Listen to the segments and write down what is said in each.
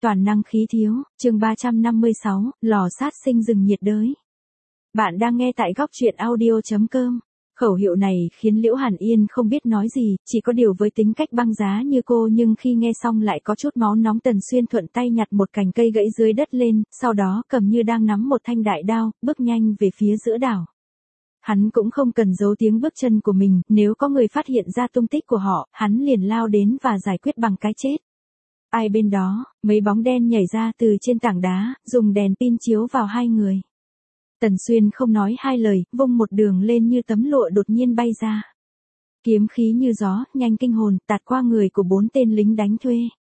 toàn năng khí thiếu, chương 356, lò sát sinh rừng nhiệt đới. Bạn đang nghe tại góc truyện audio.com. Khẩu hiệu này khiến Liễu Hàn Yên không biết nói gì, chỉ có điều với tính cách băng giá như cô nhưng khi nghe xong lại có chút máu nóng. Tần Xuyên thuận tay nhặt một cành cây gãy dưới đất lên, sau đó cầm như đang nắm một thanh đại đao, bước nhanh về phía giữa đảo. Hắn cũng không cần giấu tiếng bước chân của mình, nếu có người phát hiện ra tung tích của họ, hắn liền lao đến và giải quyết bằng cái chết. Ai bên đó, mấy bóng đen nhảy ra từ trên tảng đá, dùng đèn pin chiếu vào hai người. Tần Xuyên không nói hai lời, vung một đường lên như tấm lụa đột nhiên bay ra. Kiếm khí như gió, nhanh kinh hồn, tạt qua người của 4 tên lính đánh thuê.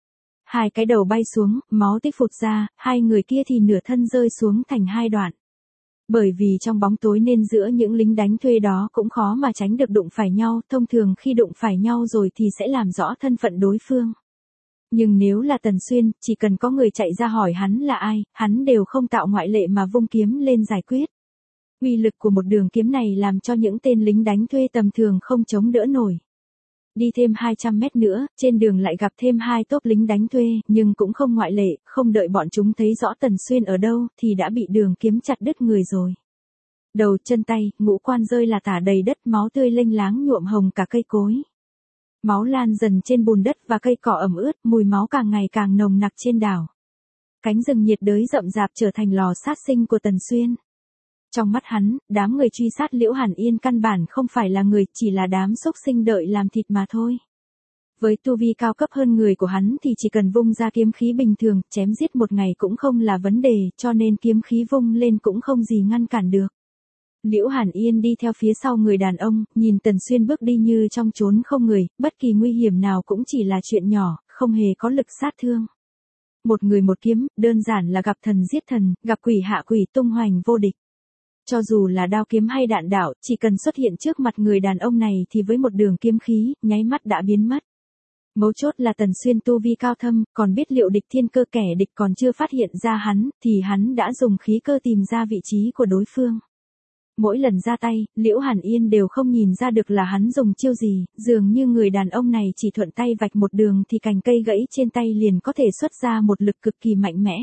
Hai cái đầu bay xuống, máu tích phụt ra, hai người kia thì nửa thân rơi xuống thành hai đoạn. Bởi vì trong bóng tối nên giữa những lính đánh thuê đó cũng khó mà tránh được đụng phải nhau, thông thường khi đụng phải nhau rồi thì sẽ làm rõ thân phận đối phương. Nhưng nếu là Tần Xuyên, chỉ cần có người chạy ra hỏi hắn là ai, hắn đều không tạo ngoại lệ mà vung kiếm lên giải quyết. Uy lực của một đường kiếm này làm cho những tên lính đánh thuê tầm thường không chống đỡ nổi. Đi thêm 200 mét nữa, trên đường lại gặp thêm 2 tốp lính đánh thuê, nhưng cũng không ngoại lệ, không đợi bọn chúng thấy rõ Tần Xuyên ở đâu, thì đã bị đường kiếm chặt đứt người rồi. Đầu, chân tay, ngũ quan rơi là tả đầy đất, máu tươi lênh láng nhuộm hồng cả cây cối. Máu lan dần trên bùn đất và cây cỏ ẩm ướt, mùi máu càng ngày càng nồng nặc trên đảo. Cánh rừng nhiệt đới rậm rạp trở thành lò sát sinh của Tần Xuyên. Trong mắt hắn, đám người truy sát Liễu Hàn Yên căn bản không phải là người, chỉ là đám xúc sinh đợi làm thịt mà thôi. Với tu vi cao cấp hơn người của hắn thì chỉ cần vung ra kiếm khí bình thường, chém giết một ngày cũng không là vấn đề, cho nên kiếm khí vung lên cũng không gì ngăn cản được. Liễu Hàn Yên đi theo phía sau người đàn ông, nhìn Tần Xuyên bước đi như trong chốn không người, bất kỳ nguy hiểm nào cũng chỉ là chuyện nhỏ, không hề có lực sát thương. Một người một kiếm, đơn giản là gặp thần giết thần, gặp quỷ hạ quỷ, tung hoành vô địch. Cho dù là đao kiếm hay đạn đạo, chỉ cần xuất hiện trước mặt người đàn ông này thì với một đường kiếm khí, nháy mắt đã biến mất. Mấu chốt là Tần Xuyên tu vi cao thâm, còn biết liệu địch thiên cơ, kẻ địch còn chưa phát hiện ra hắn, thì hắn đã dùng khí cơ tìm ra vị trí của đối phương. Mỗi lần ra tay, Liễu Hàn Yên đều không nhìn ra được là hắn dùng chiêu gì, dường như người đàn ông này chỉ thuận tay vạch một đường thì cành cây gãy trên tay liền có thể xuất ra một lực cực kỳ mạnh mẽ.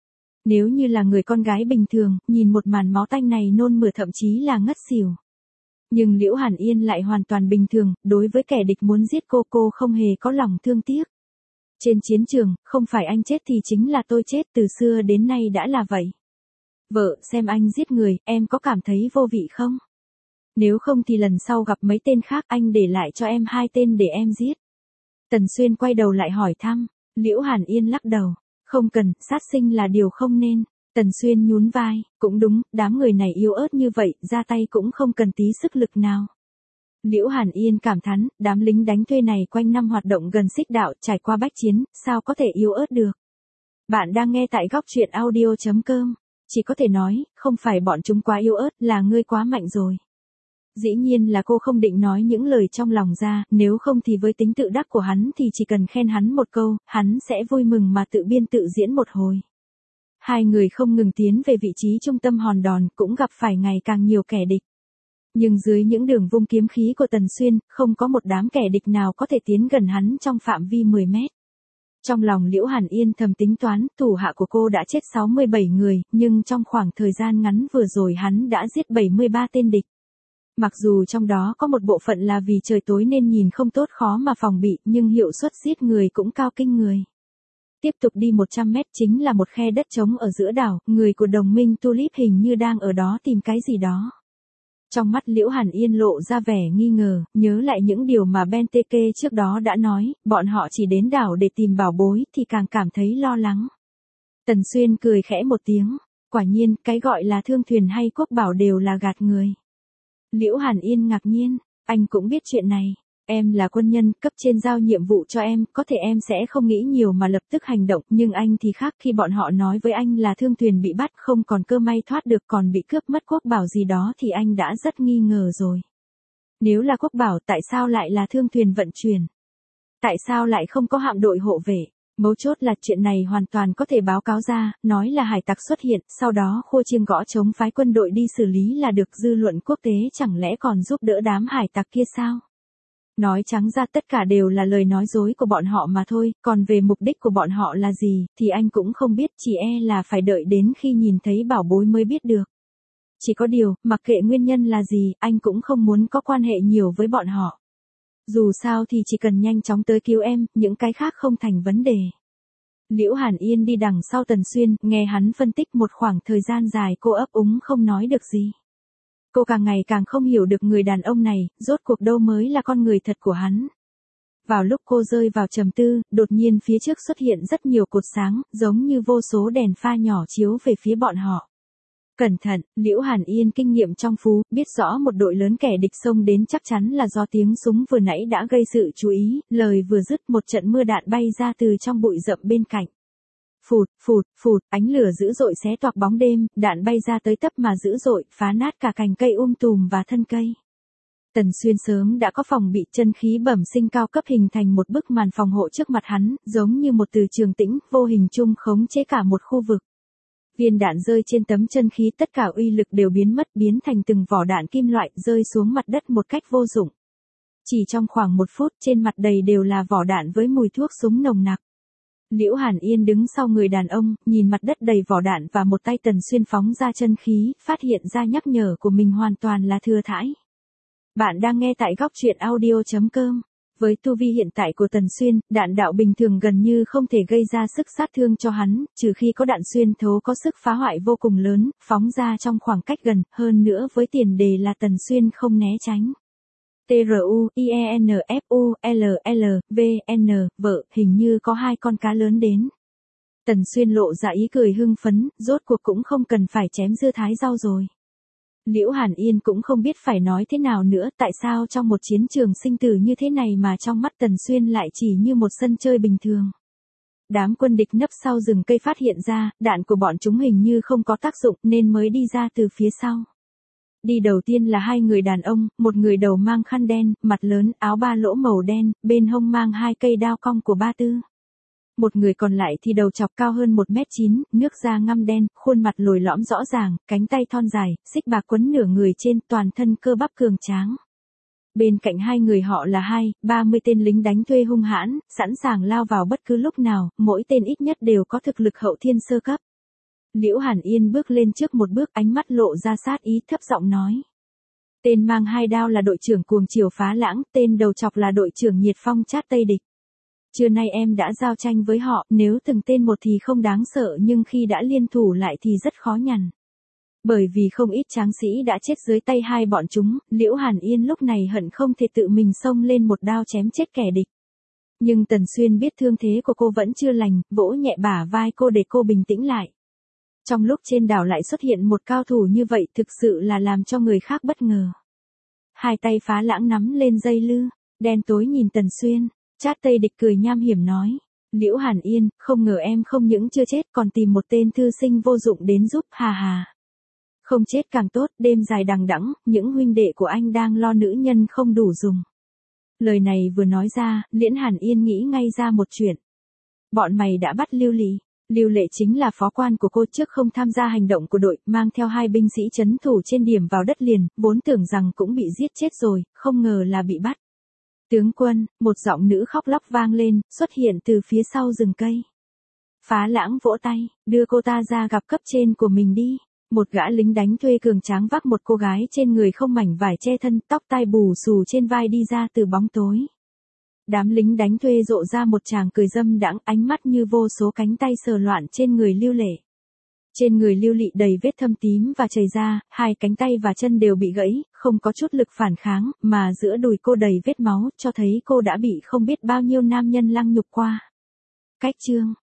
Nếu như là người con gái bình thường, nhìn một màn máu tanh này nôn mửa thậm chí là ngất xỉu. Nhưng Liễu Hàn Yên lại hoàn toàn bình thường, đối với kẻ địch muốn giết cô không hề có lòng thương tiếc. Trên chiến trường, không phải anh chết thì chính là tôi chết, từ xưa đến nay đã là vậy. Vợ, xem anh giết người, em có cảm thấy vô vị không? Nếu không thì lần sau gặp mấy tên khác anh để lại cho em 2 tên để em giết. Tần Xuyên quay đầu lại hỏi thăm, Liễu Hàn Yên lắc đầu, không cần, sát sinh là điều không nên. Tần Xuyên nhún vai, cũng đúng, đám người này yếu ớt như vậy, ra tay cũng không cần tí sức lực nào. Liễu Hàn Yên cảm thán, đám lính đánh thuê này quanh năm hoạt động gần xích đạo, trải qua bách chiến, sao có thể yếu ớt được. Bạn đang nghe tại góc truyện audio.com. Chỉ có thể nói, không phải bọn chúng quá yếu ớt, là ngươi quá mạnh rồi. Dĩ nhiên là cô không định nói những lời trong lòng ra, nếu không thì với tính tự đắc của hắn thì chỉ cần khen hắn một câu, hắn sẽ vui mừng mà tự biên tự diễn một hồi. Hai người không ngừng tiến về vị trí trung tâm hòn đòn, cũng gặp phải ngày càng nhiều kẻ địch. Nhưng dưới những đường vung kiếm khí của Tần Xuyên, không có một đám kẻ địch nào có thể tiến gần hắn trong phạm vi 10 mét. Trong lòng Liễu Hàn Yên thầm tính toán, thủ hạ của cô đã chết 67 người, nhưng trong khoảng thời gian ngắn vừa rồi hắn đã giết 73 tên địch. Mặc dù trong đó có một bộ phận là vì trời tối nên nhìn không tốt khó mà phòng bị, nhưng hiệu suất giết người cũng cao kinh người. Tiếp tục đi 100 mét chính là một khe đất trống ở giữa đảo, người của đồng minh Tulip hình như đang ở đó tìm cái gì đó. Trong mắt Liễu Hàn Yên lộ ra vẻ nghi ngờ, nhớ lại những điều mà Benteke trước đó đã nói, bọn họ chỉ đến đảo để tìm bảo bối thì càng cảm thấy lo lắng. Tần Xuyên cười khẽ một tiếng, quả nhiên, cái gọi là thương thuyền hay quốc bảo đều là gạt người. Liễu Hàn Yên ngạc nhiên, anh cũng biết chuyện này. Em là quân nhân, cấp trên giao nhiệm vụ cho em, có thể em sẽ không nghĩ nhiều mà lập tức hành động, nhưng anh thì khác, khi bọn họ nói với anh là thương thuyền bị bắt không còn cơ may thoát được còn bị cướp mất quốc bảo gì đó thì anh đã rất nghi ngờ rồi. Nếu là quốc bảo tại sao lại là thương thuyền vận chuyển? Tại sao lại không có hạm đội hộ vệ? Mấu chốt là chuyện này hoàn toàn có thể báo cáo ra, nói là hải tặc xuất hiện, sau đó khua chiêng gõ trống phái quân đội đi xử lý là được, dư luận quốc tế chẳng lẽ còn giúp đỡ đám hải tặc kia sao? Nói trắng ra tất cả đều là lời nói dối của bọn họ mà thôi, còn về mục đích của bọn họ là gì, thì anh cũng không biết, chỉ là phải đợi đến khi nhìn thấy bảo bối mới biết được. Chỉ có điều, mặc kệ nguyên nhân là gì, anh cũng không muốn có quan hệ nhiều với bọn họ. Dù sao thì chỉ cần nhanh chóng tới cứu em, những cái khác không thành vấn đề. Liễu Hàn Yên đi đằng sau Tần Xuyên, nghe hắn phân tích một khoảng thời gian dài, cô ấp úng không nói được gì. Cô càng ngày càng không hiểu được người đàn ông này, rốt cuộc đâu mới là con người thật của hắn. Vào lúc cô rơi vào trầm tư, đột nhiên phía trước xuất hiện rất nhiều cột sáng, giống như vô số đèn pha nhỏ chiếu về phía bọn họ. Cẩn thận, Liễu Hàn Yên kinh nghiệm trong phú, biết rõ một đội lớn kẻ địch xông đến chắc chắn là do tiếng súng vừa nãy đã gây sự chú ý, lời vừa dứt một trận mưa đạn bay ra từ trong bụi rậm bên cạnh. Phụt, phụt, phụt, ánh lửa dữ dội xé toạc bóng đêm, đạn bay ra tới tấp mà dữ dội, phá nát cả cành cây tùm và thân cây. Tần Xuyên sớm đã có phòng bị, chân khí bẩm sinh cao cấp hình thành một bức màn phòng hộ trước mặt hắn, giống như một từ trường tĩnh, vô hình chung khống chế cả một khu vực. Viên đạn rơi trên tấm chân khí, tất cả uy lực đều biến mất, biến thành từng vỏ đạn kim loại, rơi xuống mặt đất một cách vô dụng. Chỉ trong khoảng 1 phút, trên mặt đầy đều là vỏ đạn với mùi thuốc súng nồng nặc. Liễu Hàn Yên đứng sau người đàn ông, nhìn mặt đất đầy vỏ đạn và một tay Tần Xuyên phóng ra chân khí, phát hiện ra nhắc nhở của mình hoàn toàn là thừa thãi. Bạn đang nghe tại góc truyện audio.com. Với tu vi hiện tại của Tần Xuyên, đạn đạo bình thường gần như không thể gây ra sức sát thương cho hắn, trừ khi có đạn xuyên thấu có sức phá hoại vô cùng lớn, phóng ra trong khoảng cách gần, hơn nữa với tiền đề là Tần Xuyên không né tránh. TRUIENFULLVN, vợ, hình như có 2 con cá lớn đến. Tần Xuyên lộ ra ý cười hưng phấn, rốt cuộc cũng không cần phải chém dưa thái rau rồi. Liễu Hàn Yên cũng không biết phải nói thế nào nữa, tại sao trong một chiến trường sinh tử như thế này mà trong mắt Tần Xuyên lại chỉ như một sân chơi bình thường. Đám quân địch nấp sau rừng cây phát hiện ra, đạn của bọn chúng hình như không có tác dụng nên mới đi ra từ phía sau. Đi đầu tiên là 2 người đàn ông, một người đầu mang khăn đen, mặt lớn, áo ba lỗ màu đen, bên hông mang 2 cây đao cong của ba tư. Một người còn lại thì đầu chọc cao hơn 1m9, nước da ngăm đen, khuôn mặt lồi lõm rõ ràng, cánh tay thon dài, xích bạc quấn nửa người trên, toàn thân cơ bắp cường tráng. Bên cạnh 2 người họ là 30 tên lính đánh thuê hung hãn, sẵn sàng lao vào bất cứ lúc nào, mỗi tên ít nhất đều có thực lực hậu thiên sơ cấp. Liễu Hàn Yên bước lên trước một bước, ánh mắt lộ ra sát ý, thấp giọng nói. Tên mang 2 đao là đội trưởng Cuồng Chiều Phá Lãng, tên đầu chọc là đội trưởng Nhiệt Phong Chát Tây Địch. Trưa nay em đã giao tranh với họ, nếu từng tên một thì không đáng sợ, nhưng khi đã liên thủ lại thì rất khó nhằn. Bởi vì không ít tráng sĩ đã chết dưới tay 2 bọn chúng, Liễu Hàn Yên lúc này hận không thể tự mình xông lên một đao chém chết kẻ địch. Nhưng Tần Xuyên biết thương thế của cô vẫn chưa lành, vỗ nhẹ bả vai cô để cô bình tĩnh lại. Trong lúc trên đảo lại xuất hiện một cao thủ như vậy, thực sự là làm cho người khác bất ngờ. 2 tay Phá Lãng nắm lên dây lư, đen tối nhìn Tần Xuyên. Chát Tây Địch cười nham hiểm nói. Liễu Hàn Yên, không ngờ em không những chưa chết còn tìm một tên thư sinh vô dụng đến giúp, hà hà. Không chết càng tốt, đêm dài đằng đẵng, những huynh đệ của anh đang lo nữ nhân không đủ dùng. Lời này vừa nói ra, Liễu Hàn Yên nghĩ ngay ra một chuyện. Bọn mày đã bắt Lưu Lệ. Lưu Lệ chính là phó quan của cô, trước không tham gia hành động của đội, mang theo 2 binh sĩ trấn thủ trên điểm vào đất liền, vốn tưởng rằng cũng bị giết chết rồi, không ngờ là bị bắt. Tướng quân, một giọng nữ khóc lóc vang lên, xuất hiện từ phía sau rừng cây. Phá Lãng vỗ tay, đưa cô ta ra gặp cấp trên của mình đi. Một gã lính đánh thuê cường tráng vác một cô gái trên người không mảnh vải che thân, tóc tai bù xù trên vai đi ra từ bóng tối. Đám lính đánh thuê rộ ra một tràng cười dâm đãng, ánh mắt như vô số cánh tay sờ loạn trên người Lưu Lệ. Trên người Lưu Lệ đầy vết thâm tím và chảy ra, 2 cánh tay và chân đều bị gãy, không có chút lực phản kháng, mà giữa đùi cô đầy vết máu, cho thấy cô đã bị không biết bao nhiêu nam nhân lăng nhục qua. Cách chương